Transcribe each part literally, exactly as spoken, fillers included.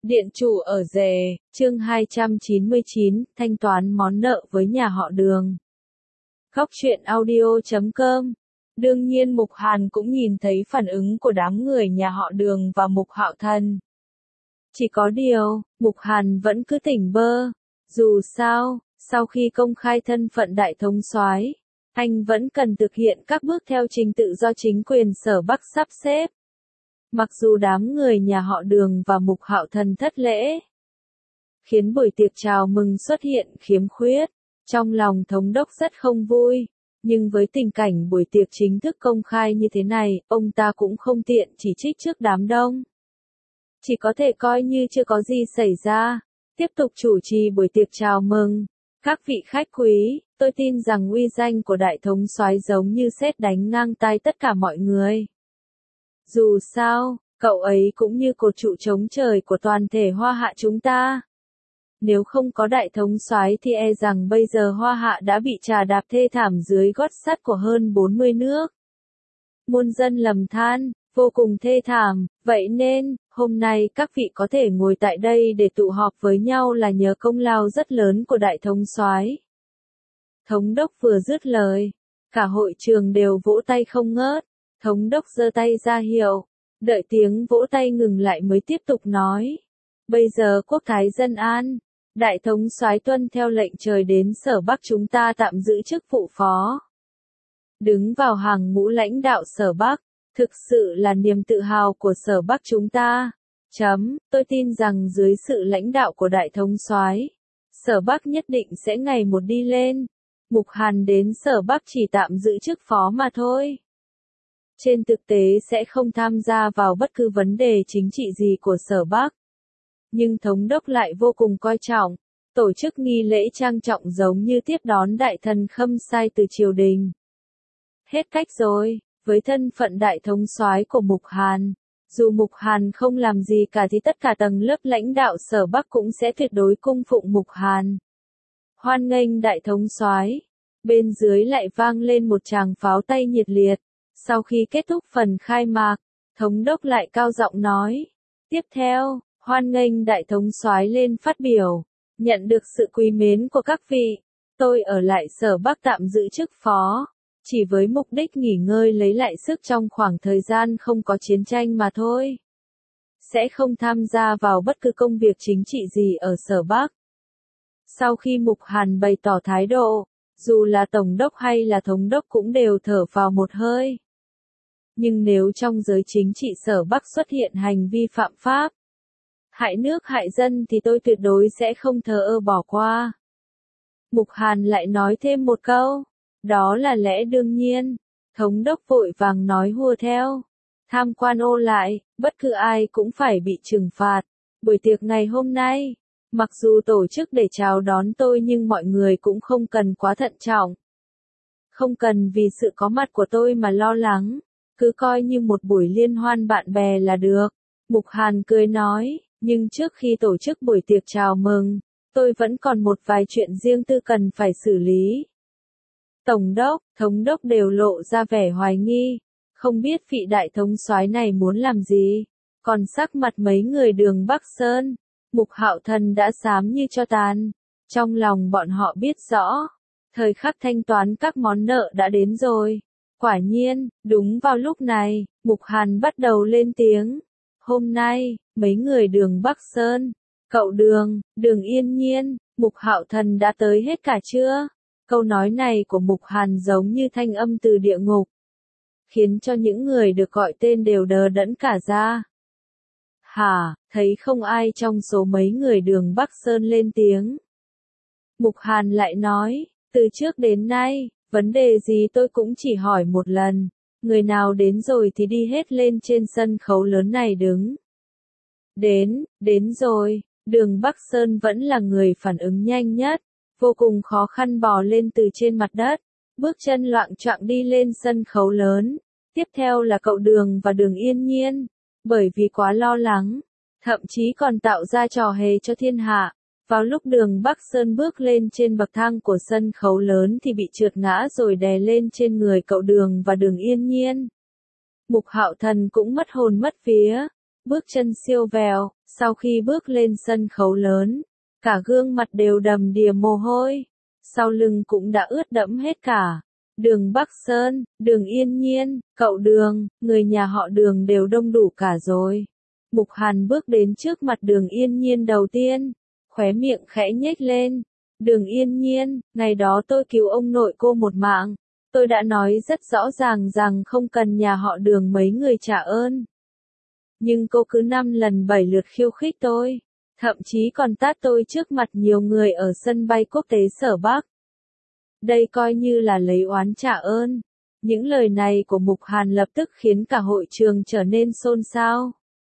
Điện chủ ở rể, chương hai trăm chín mươi chín, thanh toán món nợ với nhà họ Đường. Góc truyện audio chấm com. Đương nhiên Mục Hàn cũng nhìn thấy phản ứng của đám người nhà họ Đường và Mục Hạo Thần. Chỉ có điều, Mục Hàn vẫn cứ tỉnh bơ. Dù sao, sau khi công khai thân phận đại thống soái, anh vẫn cần thực hiện các bước theo trình tự do chính quyền Sở Bắc sắp xếp. Mặc dù đám người nhà họ Đường và Mục Hạo Thần thất lễ, khiến buổi tiệc chào mừng xuất hiện khiếm khuyết, trong lòng thống đốc rất không vui, nhưng với tình cảnh buổi tiệc chính thức công khai như thế này, ông ta cũng không tiện chỉ trích trước đám đông. Chỉ có thể coi như chưa có gì xảy ra, tiếp tục chủ trì buổi tiệc chào mừng. Các vị khách quý, tôi tin rằng uy danh của đại thống soái giống như sét đánh ngang tai tất cả mọi người. Dù sao, cậu ấy cũng như cột trụ chống trời của toàn thể Hoa Hạ chúng ta. Nếu không có đại thống soái thì e rằng bây giờ Hoa Hạ đã bị trà đạp thê thảm dưới gót sắt của hơn bốn mươi nước. Muôn dân lầm than, vô cùng thê thảm, vậy nên, hôm nay các vị có thể ngồi tại đây để tụ họp với nhau là nhờ công lao rất lớn của đại thống soái. Thống đốc vừa dứt lời, cả hội trường đều vỗ tay không ngớt. Thống đốc giơ tay ra hiệu, đợi tiếng vỗ tay ngừng lại mới tiếp tục nói. Bây giờ quốc thái dân an, đại thống soái tuân theo lệnh trời đến Sở Bắc chúng ta tạm giữ chức vụ phó. Đứng vào hàng ngũ lãnh đạo Sở Bắc, thực sự là niềm tự hào của Sở Bắc chúng ta. Chấm, tôi tin rằng dưới sự lãnh đạo của đại thống soái, Sở Bắc nhất định sẽ ngày một đi lên. Mục Hàn đến Sở Bắc chỉ tạm giữ chức phó mà thôi. Trên thực tế sẽ không tham gia vào bất cứ vấn đề chính trị gì của Sở Bắc. Nhưng thống đốc lại vô cùng coi trọng, tổ chức nghi lễ trang trọng giống như tiếp đón đại thần Khâm Sai từ triều đình. Hết cách rồi, với thân phận đại thống soái của Mục Hàn, dù Mục Hàn không làm gì cả thì tất cả tầng lớp lãnh đạo Sở Bắc cũng sẽ tuyệt đối cung phụng Mục Hàn. Hoan nghênh đại thống soái. Bên dưới lại vang lên một tràng pháo tay nhiệt liệt. Sau khi kết thúc phần khai mạc, thống đốc lại cao giọng nói. Tiếp theo, hoan nghênh đại thống soái lên phát biểu. Nhận được sự quý mến của các vị, tôi ở lại Sở Bắc tạm giữ chức phó, chỉ với mục đích nghỉ ngơi lấy lại sức trong khoảng thời gian không có chiến tranh mà thôi. Sẽ không tham gia vào bất cứ công việc chính trị gì ở Sở Bắc. Sau khi Mục Hàn bày tỏ thái độ, dù là tổng đốc hay là thống đốc cũng đều thở vào một hơi. Nhưng nếu trong giới chính trị Sở Bắc xuất hiện hành vi phạm pháp, hại nước hại dân thì tôi tuyệt đối sẽ không thờ ơ bỏ qua. Mục Hàn lại nói thêm một câu, đó là lẽ đương nhiên. Thống đốc vội vàng nói hùa theo. Tham quan ô lại, bất cứ ai cũng phải bị trừng phạt. Buổi tiệc ngày hôm nay, mặc dù tổ chức để chào đón tôi nhưng mọi người cũng không cần quá thận trọng. Không cần vì sự có mặt của tôi mà lo lắng. Cứ coi như một buổi liên hoan bạn bè là được. Mục Hàn cười nói, nhưng trước khi tổ chức buổi tiệc chào mừng, tôi vẫn còn một vài chuyện riêng tư cần phải xử lý. Tổng đốc, thống đốc đều lộ ra vẻ hoài nghi, không biết vị đại thống soái này muốn làm gì. Còn sắc mặt mấy người Đường Bắc Sơn, Mục Hạo Thần đã xám như tro tàn. Trong lòng bọn họ biết rõ, thời khắc thanh toán các món nợ đã đến rồi. Quả nhiên, đúng vào lúc này, Mục Hàn bắt đầu lên tiếng. Hôm nay, mấy người Đường Bắc Sơn, cậu Đường, Đường Yên Nhiên, Mục Hạo Thần đã tới hết cả chưa? Câu nói này của Mục Hàn giống như thanh âm từ địa ngục, khiến cho những người được gọi tên đều đờ đẫn cả ra. Hả, thấy không ai trong số mấy người Đường Bắc Sơn lên tiếng. Mục Hàn lại nói, từ trước đến nay, vấn đề gì tôi cũng chỉ hỏi một lần, người nào đến rồi thì đi hết lên trên sân khấu lớn này đứng. Đến, đến rồi, Đường Bắc Sơn vẫn là người phản ứng nhanh nhất, vô cùng khó khăn bò lên từ trên mặt đất, bước chân loạng choạng đi lên sân khấu lớn. Tiếp theo là cậu Đường và Đường Yên Nhiên, bởi vì quá lo lắng, thậm chí còn tạo ra trò hề cho thiên hạ. Vào lúc Đường Bắc Sơn bước lên trên bậc thang của sân khấu lớn thì bị trượt ngã rồi đè lên trên người cậu Đường và Đường Yên Nhiên. Mục Hạo Thần cũng mất hồn mất vía, bước chân siêu vẹo, sau khi bước lên sân khấu lớn, cả gương mặt đều đầm đìa mồ hôi, sau lưng cũng đã ướt đẫm hết cả. Đường Bắc Sơn, Đường Yên Nhiên, cậu Đường, người nhà họ Đường đều đông đủ cả rồi. Mục Hàn bước đến trước mặt Đường Yên Nhiên đầu tiên, khóe miệng khẽ nhếch lên. Đường Yên Nhiên, ngày đó tôi cứu ông nội cô một mạng. Tôi đã nói rất rõ ràng rằng không cần nhà họ Đường mấy người trả ơn. Nhưng cô cứ năm lần bảy lượt khiêu khích tôi, thậm chí còn tát tôi trước mặt nhiều người ở sân bay quốc tế Sở Bắc. Đây coi như là lấy oán trả ơn. Những lời này của Mục Hàn lập tức khiến cả hội trường trở nên xôn xao.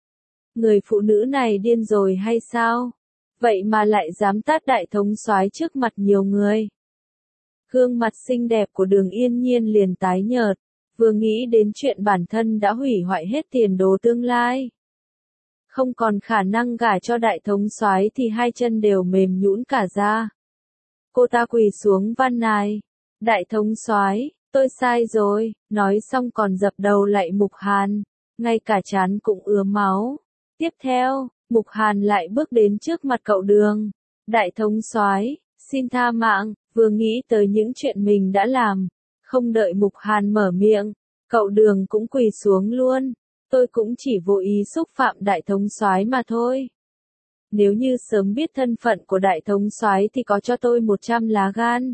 Người phụ nữ này điên rồi hay sao? Vậy mà lại dám tát đại thống soái trước mặt nhiều người. Gương mặt xinh đẹp của Đường Yên Nhiên liền tái nhợt, vừa nghĩ đến chuyện bản thân đã hủy hoại hết tiền đồ tương lai. Không còn khả năng gả cho đại thống soái thì hai chân đều mềm nhũn cả ra. Cô ta quỳ xuống van nài. Đại thống soái, tôi sai rồi, nói xong còn dập đầu lạy Mục Hàn, ngay cả trán cũng ứa máu. Tiếp theo, Mục Hàn lại bước đến trước mặt cậu Đường. Đại thống soái, xin tha mạng, vừa nghĩ tới những chuyện mình đã làm. Không đợi Mục Hàn mở miệng, cậu Đường cũng quỳ xuống luôn. Tôi cũng chỉ vô ý xúc phạm đại thống soái mà thôi. Nếu như sớm biết thân phận của đại thống soái thì có cho tôi một trăm lá gan.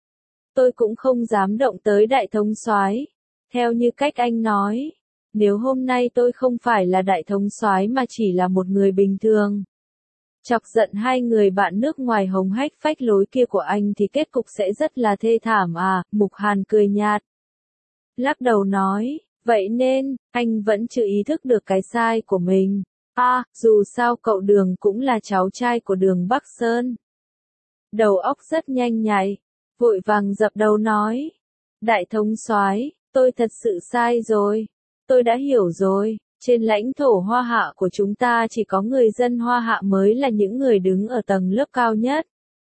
Tôi cũng không dám động tới đại thống soái. Theo như cách anh nói, nếu hôm nay tôi không phải là đại thống soái mà chỉ là một người bình thường, chọc giận hai người bạn nước ngoài hống hách phách lối kia của anh thì kết cục sẽ rất là thê thảm à. Mục Hàn cười nhạt, lắc đầu nói, vậy nên, anh vẫn chưa ý thức được cái sai của mình. À, dù sao cậu Đường cũng là cháu trai của Đường Bắc Sơn. Đầu óc rất nhanh nhạy, vội vàng dập đầu nói, đại thống soái, tôi thật sự sai rồi. Tôi đã hiểu rồi, trên lãnh thổ Hoa Hạ của chúng ta chỉ có người dân Hoa Hạ mới là những người đứng ở tầng lớp cao nhất.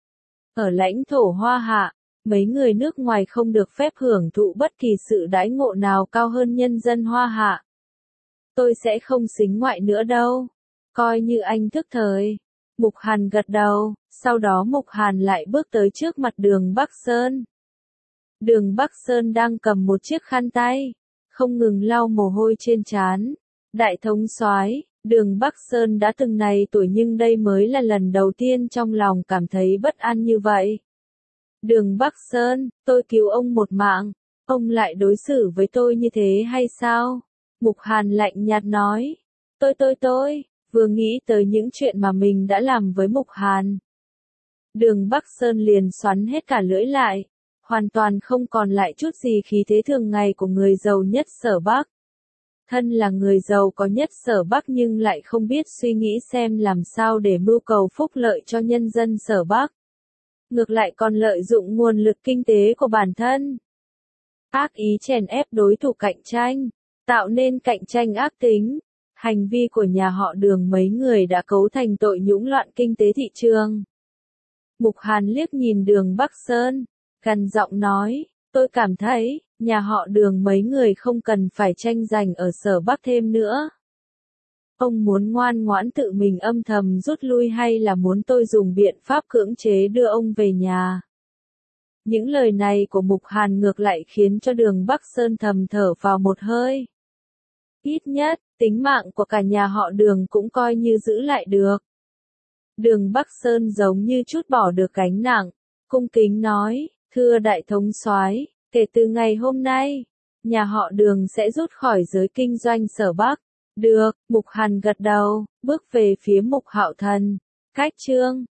Ở lãnh thổ Hoa Hạ, mấy người nước ngoài không được phép hưởng thụ bất kỳ sự đãi ngộ nào cao hơn nhân dân Hoa Hạ. Tôi sẽ không sính ngoại nữa đâu. Coi như anh thức thời. Mục Hàn gật đầu, sau đó Mục Hàn lại bước tới trước mặt Đường Bắc Sơn. Đường Bắc Sơn đang cầm một chiếc khăn tay, không ngừng lau mồ hôi trên trán. Đại thống soái, Đường Bắc Sơn đã từng này tuổi nhưng đây mới là lần đầu tiên trong lòng cảm thấy bất an như vậy. Đường Bắc Sơn, tôi cứu ông một mạng, ông lại đối xử với tôi như thế hay sao? Mục Hàn lạnh nhạt nói. Tôi tôi tôi, vừa nghĩ tới những chuyện mà mình đã làm với Mục Hàn. Đường Bắc Sơn liền xoắn hết cả lưỡi lại, hoàn toàn không còn lại chút gì khí thế thường ngày của người giàu nhất Sở Bắc. Thân là người giàu có nhất Sở Bắc nhưng lại không biết suy nghĩ xem làm sao để mưu cầu phúc lợi cho nhân dân Sở Bắc. Ngược lại còn lợi dụng nguồn lực kinh tế của bản thân. Ác ý chèn ép đối thủ cạnh tranh, tạo nên cạnh tranh ác tính. Hành vi của nhà họ Đường mấy người đã cấu thành tội nhũng loạn kinh tế thị trường. Mục Hàn liếc nhìn Đường Bắc Sơn, gằn giọng nói, tôi cảm thấy, nhà họ Đường mấy người không cần phải tranh giành ở Sở Bắc thêm nữa. Ông muốn ngoan ngoãn tự mình âm thầm rút lui hay là muốn tôi dùng biện pháp cưỡng chế đưa ông về nhà? Những lời này của Mục Hàn ngược lại khiến cho Đường Bắc Sơn thầm thở vào một hơi. Ít nhất, tính mạng của cả nhà họ Đường cũng coi như giữ lại được. Đường Bắc Sơn giống như trút bỏ được gánh nặng, cung kính nói, thưa đại thống soái, kể từ ngày hôm nay, nhà họ Đường sẽ rút khỏi giới kinh doanh Sở Bắc. Được, Mục Hàn gật đầu, bước về phía Mục Hạo Thần. Cách chương